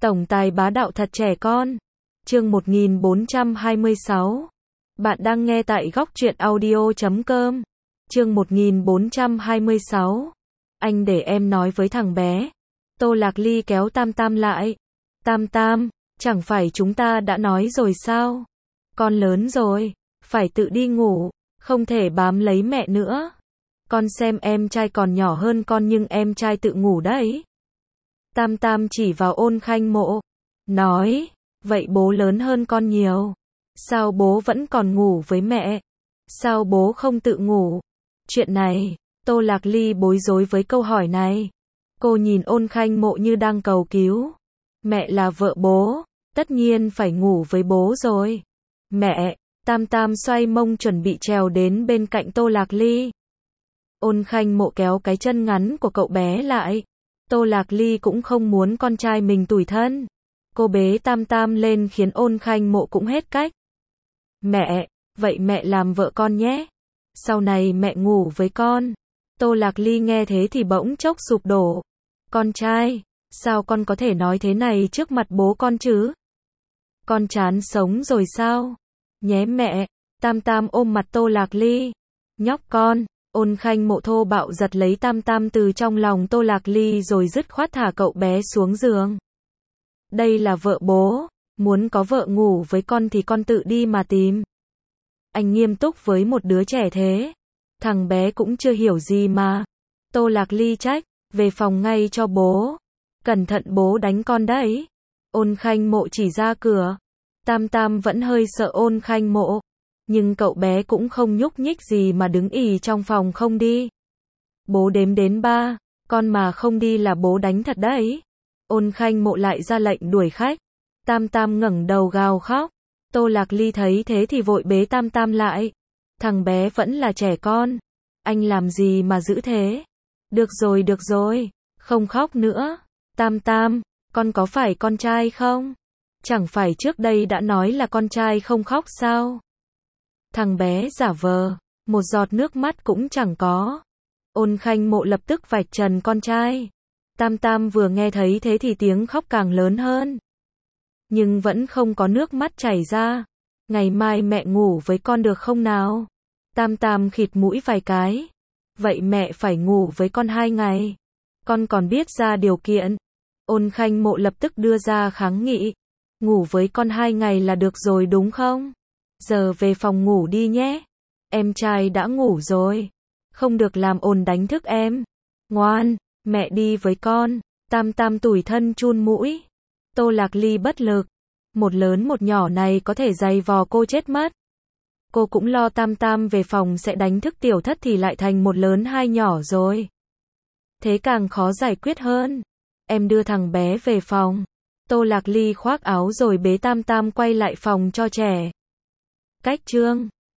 Tổng tài bá đạo thật trẻ con. Chương 1426. Bạn đang nghe tại góc truyện audio.com. Chương 1426. Anh để em nói với thằng bé. Tô Lạc Ly kéo Tam Tam lại. Tam Tam, chẳng phải chúng ta đã nói rồi sao? Con lớn rồi, phải tự đi ngủ, không thể bám lấy mẹ nữa. Con xem em trai còn nhỏ hơn con nhưng em trai tự ngủ đấy. Tam Tam chỉ vào Ôn Khanh Mộ, nói, vậy bố lớn hơn con nhiều. Sao bố vẫn còn ngủ với mẹ? Sao bố không tự ngủ? Chuyện này, Tô Lạc Ly bối rối với câu hỏi này. Cô nhìn Ôn Khanh Mộ như đang cầu cứu. Mẹ là vợ bố, tất nhiên phải ngủ với bố rồi. Mẹ, Tam Tam xoay mông chuẩn bị trèo đến bên cạnh Tô Lạc Ly. Ôn Khanh Mộ kéo cái chân ngắn của cậu bé lại. Tô Lạc Ly cũng không muốn con trai mình tủi thân. Cô bế Tam Tam lên khiến Ôn Khanh Mộ cũng hết cách. Mẹ, vậy mẹ làm vợ con nhé. Sau này mẹ ngủ với con. Tô Lạc Ly nghe thế thì bỗng chốc sụp đổ. Con trai, sao con có thể nói thế này trước mặt bố con chứ? Con chán sống rồi sao? Nhé mẹ, Tam Tam ôm mặt Tô Lạc Ly. Nhóc con. Ôn Khanh Mộ thô bạo giật lấy Tam Tam từ trong lòng Tô Lạc Ly rồi dứt khoát thả cậu bé xuống giường. Đây là vợ bố, muốn có vợ ngủ với con thì con tự đi mà tìm. Anh nghiêm túc với một đứa trẻ thế. Thằng bé cũng chưa hiểu gì mà. Tô Lạc Ly trách, về phòng ngay cho bố. Cẩn thận bố đánh con đấy. Ôn Khanh Mộ chỉ ra cửa. Tam Tam vẫn hơi sợ Ôn Khanh Mộ. Nhưng cậu bé cũng không nhúc nhích gì mà đứng ì trong phòng không đi. Bố đếm đến 3, con mà không đi là bố đánh thật đấy. Ôn Khanh Mộ lại ra lệnh đuổi khách. Tam Tam ngẩng đầu gào khóc. Tô Lạc Ly thấy thế thì vội bế Tam Tam lại. Thằng bé vẫn là trẻ con. Anh làm gì mà dữ thế? Được rồi, không khóc nữa. Tam Tam, con có phải con trai không? Chẳng phải trước đây đã nói là con trai không khóc sao? Thằng bé giả vờ, một giọt nước mắt cũng chẳng có. Ôn Khanh Mộ lập tức vạch trần con trai. Tam Tam vừa nghe thấy thế thì tiếng khóc càng lớn hơn. Nhưng vẫn không có nước mắt chảy ra. Ngày mai mẹ ngủ với con được không nào? Tam Tam khịt mũi vài cái. Vậy mẹ phải ngủ với con 2 ngày. Con còn biết ra điều kiện. Ôn Khanh Mộ lập tức đưa ra kháng nghị. Ngủ với con 2 ngày là được rồi đúng không? Giờ về phòng ngủ đi nhé. Em trai đã ngủ rồi. Không được làm ồn đánh thức em. Ngoan, mẹ đi với con. Tam Tam tủi thân chun mũi. Tô Lạc Ly bất lực. Một lớn một nhỏ này có thể giày vò cô chết mất. Cô cũng lo Tam Tam về phòng sẽ đánh thức tiểu thất thì lại thành một lớn hai nhỏ rồi. Thế càng khó giải quyết hơn. Em đưa thằng bé về phòng. Tô Lạc Ly khoác áo rồi bế Tam Tam quay lại phòng cho trẻ. Cách chương